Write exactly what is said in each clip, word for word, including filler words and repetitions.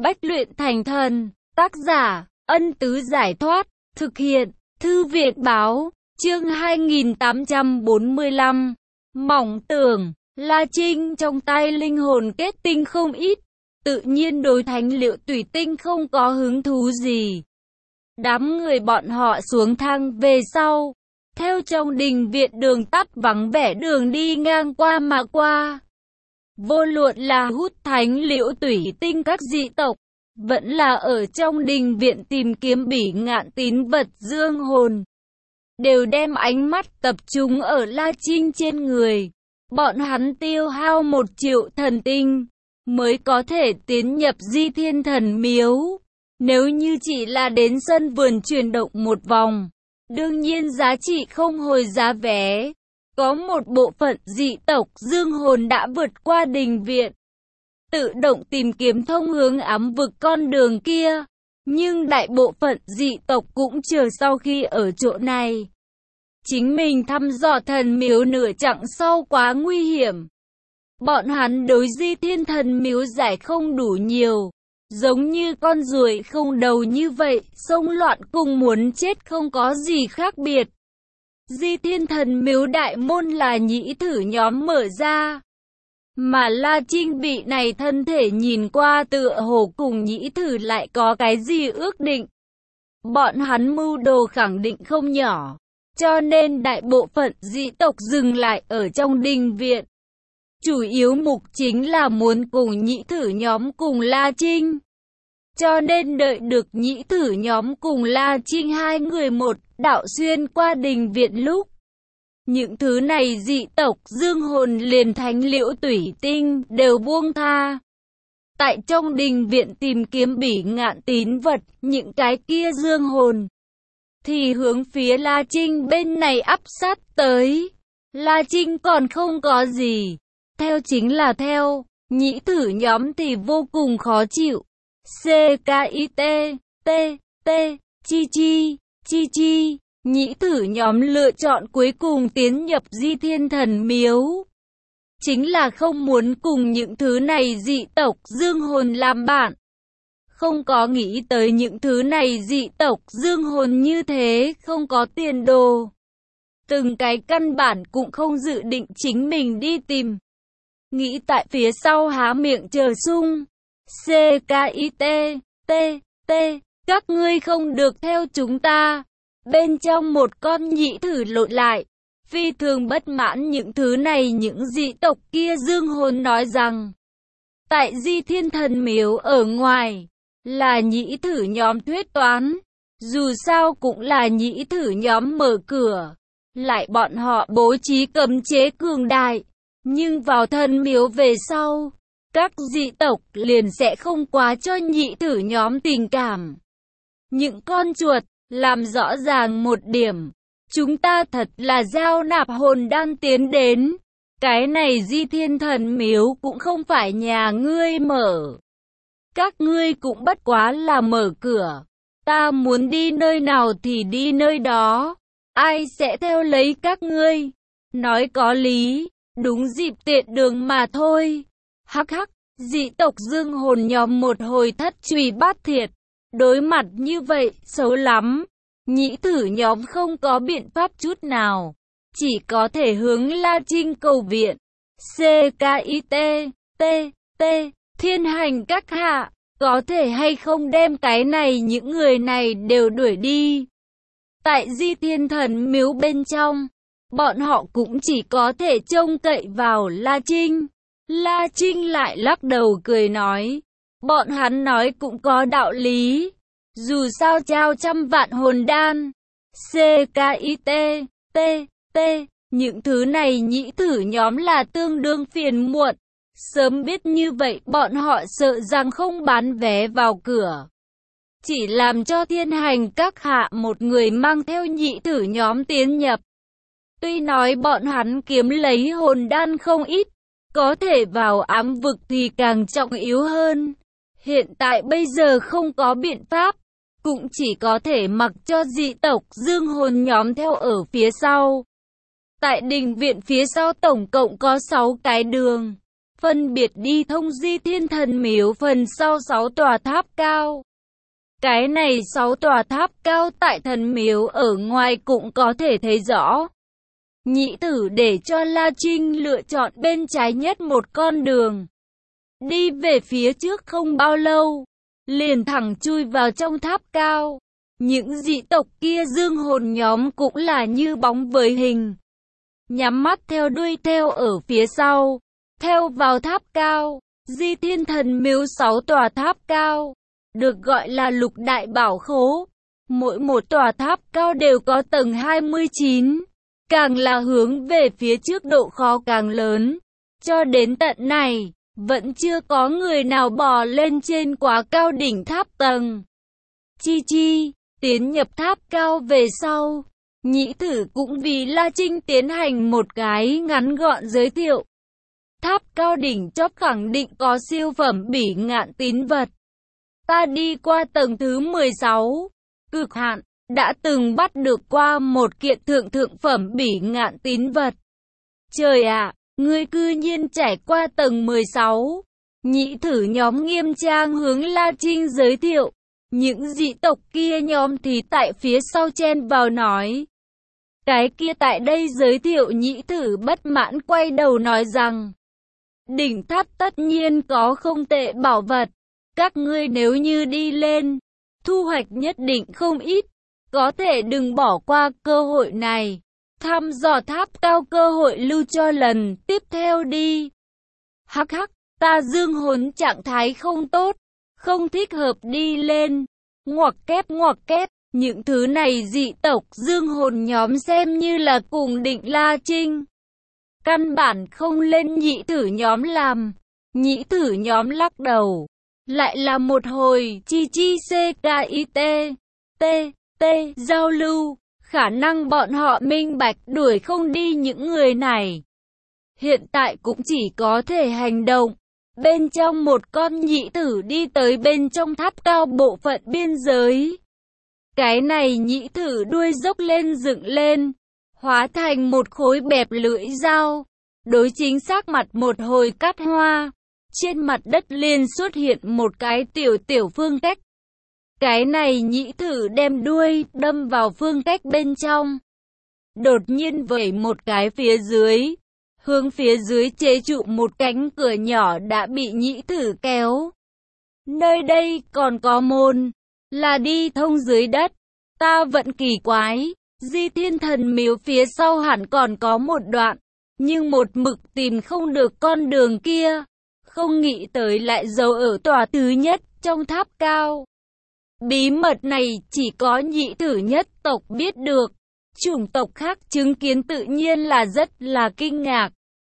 Bách luyện thành thần, tác giả, Ân Tứ Giải Thoát, thực hiện, Thư viện Báo, chương hai nghìn tám trăm bốn mươi lăm, mỏng tưởng, La Trinh trong tay linh hồn kết tinh không ít, tự nhiên đối thánh liệu tùy tinh không có hứng thú gì. Đám người bọn họ xuống thang về sau, theo trong đình viện đường tắt vắng vẻ đường đi ngang qua mà qua. Vô luận là hút thánh liễu tủy tinh các dị tộc, vẫn là ở trong đình viện tìm kiếm bỉ ngạn tín vật dương hồn, đều đem ánh mắt tập trung ở La Trinh trên người. Bọn hắn tiêu hao một triệu thần tinh, mới có thể tiến nhập Di Thiên Thần Miếu. Nếu như chỉ là đến sân vườn chuyển động một vòng, đương nhiên giá trị không hồi giá vé. Có một bộ phận dị tộc dương hồn đã vượt qua đình viện, tự động tìm kiếm thông hướng ám vực con đường kia. Nhưng đại bộ phận dị tộc cũng chờ sau khi ở chỗ này. Chính mình thăm dò thần miếu nửa chặng sau quá nguy hiểm. Bọn hắn đối Di Thiên Thần Miếu giải không đủ nhiều. Giống như con ruồi không đầu như vậy, xông loạn cùng muốn chết không có gì khác biệt. Di Thiên Thần Miếu đại môn là nhĩ thử nhóm mở ra. Mà La Trinh bị này thân thể nhìn qua tựa hồ cùng nhĩ thử lại có cái gì ước định. Bọn hắn mưu đồ khẳng định không nhỏ. Cho nên đại bộ phận dị tộc dừng lại ở trong đình viện. Chủ yếu mục chính là muốn cùng nhĩ thử nhóm cùng La Trinh. Cho nên đợi được nhĩ thử nhóm cùng La Trinh hai người một đạo xuyên qua đình viện lúc. Những thứ này dị tộc dương hồn liền thánh liễu tủy tinh đều buông tha. Tại trong đình viện tìm kiếm bỉ ngạn tín vật, những cái kia dương hồn thì hướng phía La Trinh bên này áp sát tới. La Trinh còn không có gì. Theo chính là theo, nhĩ thử nhóm thì vô cùng khó chịu. C K I T, T, T, chi chi, chi chi. Nhĩ thử nhóm lựa chọn cuối cùng tiến nhập Di Thiên Thần Miếu. Chính là không muốn cùng những thứ này dị tộc dương hồn làm bạn. Không có nghĩ tới những thứ này dị tộc dương hồn như thế không có tiền đồ. Từng cái căn bản cũng không dự định chính mình đi tìm. Nghĩ tại phía sau há miệng chờ sung. C K I T, T, T, các ngươi không được theo chúng ta. Bên trong một con nhĩ thử lộn lại, phi thường bất mãn những thứ này những dị tộc kia dương hồn nói rằng. Tại Di Thiên Thần Miếu ở ngoài, là nhĩ thử nhóm thuyết toán. Dù sao cũng là nhĩ thử nhóm mở cửa, lại bọn họ bố trí cấm chế cường đại. Nhưng vào thần miếu về sau, các dị tộc liền sẽ không quá cho nhĩ thử nhóm tình cảm. Những con chuột, làm rõ ràng một điểm, chúng ta thật là giao nạp hồn đan tiến đến. Cái này Di Thiên Thần Miếu cũng không phải nhà ngươi mở. Các ngươi cũng bất quá là mở cửa. Ta muốn đi nơi nào thì đi nơi đó. Ai sẽ theo lấy các ngươi? Nói có lý, đúng dịp tiện đường mà thôi. Hắc hắc, dị tộc dương hồn nhóm một hồi thất truy bát thiệt. Đối mặt như vậy, xấu lắm. Nhĩ thử nhóm không có biện pháp chút nào. Chỉ có thể hướng La Trinh cầu viện. C K I T, T, T, thiên hành các hạ. Có thể hay không đem cái này những người này đều đuổi đi. Tại Di Thiên Thần Miếu bên trong, bọn họ cũng chỉ có thể trông cậy vào La Trinh. La Trinh lại lắc đầu cười nói. Bọn hắn nói cũng có đạo lý. Dù sao trao trăm vạn hồn đan. C K I T, T, T, những thứ này nhĩ thử nhóm là tương đương phiền muộn. Sớm biết như vậy bọn họ sợ rằng không bán vé vào cửa. Chỉ làm cho thiên hành các hạ một người mang theo nhĩ thử nhóm tiến nhập. Tuy nói bọn hắn kiếm lấy hồn đan không ít, có thể vào ám vực thì càng trọng yếu hơn. Hiện tại bây giờ không có biện pháp, cũng chỉ có thể mặc cho dị tộc dương hồn nhóm theo ở phía sau. Tại đình viện phía sau tổng cộng có sáu cái đường. phân biệt đi thông Di Thiên Thần Miếu phần sau sáu tòa tháp cao. Cái này sáu tòa tháp cao tại thần miếu ở ngoài cũng có thể thấy rõ. Nhĩ Tử để cho La Trinh lựa chọn bên trái nhất một con đường. Đi về phía trước không bao lâu, liền thẳng chui vào trong tháp cao. Những dị tộc kia dương hồn nhóm cũng là như bóng với hình. Nhắm mắt theo đuôi theo ở phía sau, theo vào tháp cao. Di Thiên Thần Miếu sáu tòa tháp cao, được gọi là lục đại bảo khố. Mỗi một tòa tháp cao đều có tầng hai mươi chín, càng là hướng về phía trước độ khó càng lớn. Cho đến tận này, vẫn chưa có người nào bò lên trên quá cao đỉnh tháp tầng. Chi chi, tiến nhập tháp cao về sau, Nhĩ Tử cũng vì La Trinh tiến hành một cái ngắn gọn giới thiệu. Tháp cao đỉnh chóp khẳng định có siêu phẩm bỉ ngạn tín vật. Ta đi qua tầng thứ mười sáu, cực hạn, đã từng bắt được qua một kiện thượng thượng phẩm bỉ ngạn tín vật. Trời ạ, ngươi cư nhiên trải qua tầng mười sáu. Nhĩ Tử nhóm nghiêm trang hướng La Trinh giới thiệu. Những dị tộc kia nhóm thì tại phía sau chen vào nói. Cái kia tại đây giới thiệu. Nhĩ Tử bất mãn quay đầu nói rằng, đỉnh tháp tất nhiên có không tệ bảo vật. Các ngươi nếu như đi lên, thu hoạch nhất định không ít. Có thể đừng bỏ qua cơ hội này. Thăm dò tháp cao cơ hội lưu cho lần tiếp theo đi. Hắc hắc, ta dương hồn trạng thái không tốt, không thích hợp đi lên. Ngoặc kép ngoặc kép, những thứ này dị tộc dương hồn nhóm xem như là cùng định La Trinh. Căn bản không lên Nhĩ Tử nhóm làm. Nhĩ Tử nhóm lắc đầu. Lại là một hồi chi chi ckit, t, t, giao lưu. Khả năng bọn họ minh bạch đuổi không đi những người này. Hiện tại cũng chỉ có thể hành động. Bên trong một con Nhĩ Tử đi tới bên trong tháp cao bộ phận biên giới. Cái này Nhĩ Tử đuôi dốc lên dựng lên, hóa thành một khối bẹp lưỡi dao. Đối chính xác mặt một hồi cắt hoa. Trên mặt đất liền xuất hiện một cái tiểu tiểu phương cách. Cái này Nhĩ Tử đem đuôi đâm vào phương cách bên trong. Đột nhiên vẩy một cái phía dưới. Hướng phía dưới chế trụ một cánh cửa nhỏ đã bị Nhĩ Tử kéo. Nơi đây còn có môn, là đi thông dưới đất. Ta vẫn kỳ quái, Di Thiên Thần Miếu phía sau hẳn còn có một đoạn, nhưng một mực tìm không được con đường kia. Không nghĩ tới lại giấu ở tòa thứ nhất trong tháp cao. Bí mật này chỉ có Nhĩ Tử nhất tộc biết được. Chủng tộc khác chứng kiến tự nhiên là rất là kinh ngạc.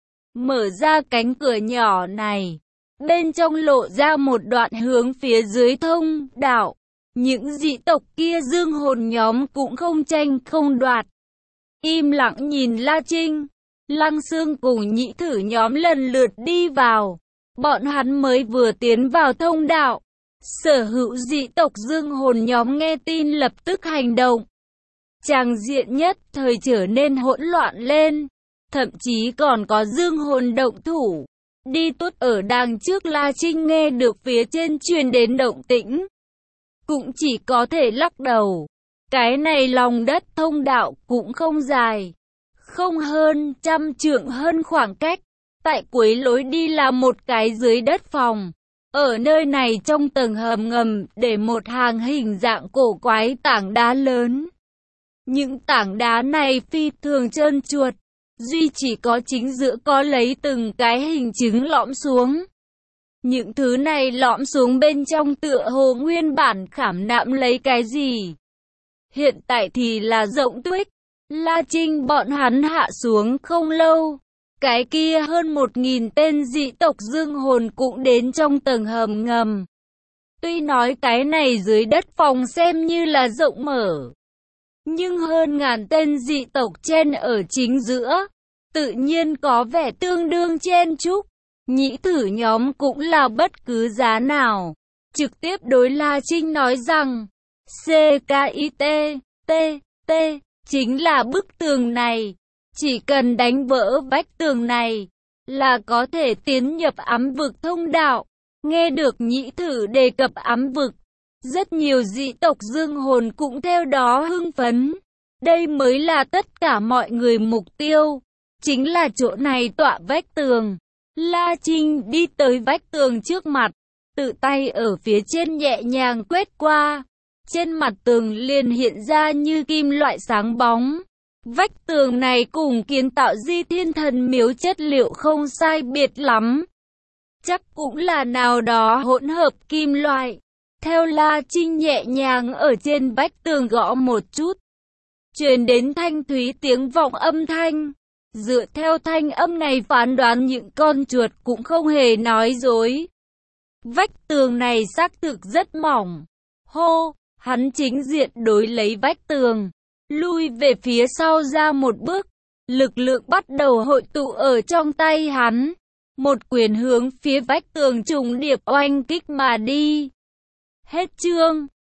Mở ra cánh cửa nhỏ này, bên trong lộ ra một đoạn hướng phía dưới thông đạo. Những dị tộc kia dương hồn nhóm cũng không tranh không đoạt. Im lặng nhìn La Trinh, Lăng Xương cùng Nhĩ Tử nhóm lần lượt đi vào. Bọn hắn mới vừa tiến vào thông đạo. Sở hữu dị tộc dương hồn nhóm nghe tin lập tức hành động. Tràng diện nhất thời trở nên hỗn loạn lên. Thậm chí còn có dương hồn động thủ. Đi tuốt ở đằng trước La Trinh nghe được phía trên truyền đến động tĩnh. Cũng chỉ có thể lắc đầu. Cái này lòng đất thông đạo cũng không dài. Không hơn trăm trượng hơn khoảng cách. Tại cuối lối đi là một cái dưới đất phòng. Ở nơi này trong tầng hầm ngầm để một hàng hình dạng cổ quái tảng đá lớn. Những tảng đá này phi thường trơn chuột. Duy chỉ có chính giữa có lấy từng cái hình trứng lõm xuống. Những thứ này lõm xuống bên trong tựa hồ nguyên bản khảm nạm lấy cái gì. Hiện tại thì là rộng tuếch. La Trinh bọn hắn hạ xuống không lâu. Cái kia hơn một nghìn tên dị tộc dương hồn cũng đến trong tầng hầm ngầm. Tuy nói cái này dưới đất phòng xem như là rộng mở. Nhưng hơn ngàn tên dị tộc chen ở chính giữa. Tự nhiên có vẻ tương đương chen chúc. Nhĩ Tử nhóm cũng là bất cứ giá nào. Trực tiếp đối La Trinh nói rằng. ckit, t, t, chính là bức tường này. Chỉ cần đánh vỡ vách tường này là có thể tiến nhập ám vực thông đạo. Nghe được Nhĩ Thử đề cập ám vực, rất nhiều dị tộc dương hồn cũng theo đó hưng phấn. Đây mới là tất cả mọi người mục tiêu. Chính là chỗ này tọa vách tường. La Trinh đi tới vách tường trước mặt, tự tay ở phía trên nhẹ nhàng quét qua. Trên mặt tường liền hiện ra như kim loại sáng bóng. Vách tường này cùng kiến tạo Di Thiên Thần Miếu chất liệu không sai biệt lắm. Chắc cũng là nào đó hỗn hợp kim loại. Theo La Trinh nhẹ nhàng ở trên vách tường gõ một chút, truyền đến thanh thúy tiếng vọng âm thanh. Dựa theo thanh âm này phán đoán những con chuột cũng không hề nói dối. Vách tường này xác thực rất mỏng. Hô, hắn chính diện đối lấy vách tường, lui về phía sau ra một bước. Lực lượng bắt đầu hội tụ ở trong tay hắn. Một quyền hướng phía vách tường trùng điệp oanh kích mà đi. Hết chương.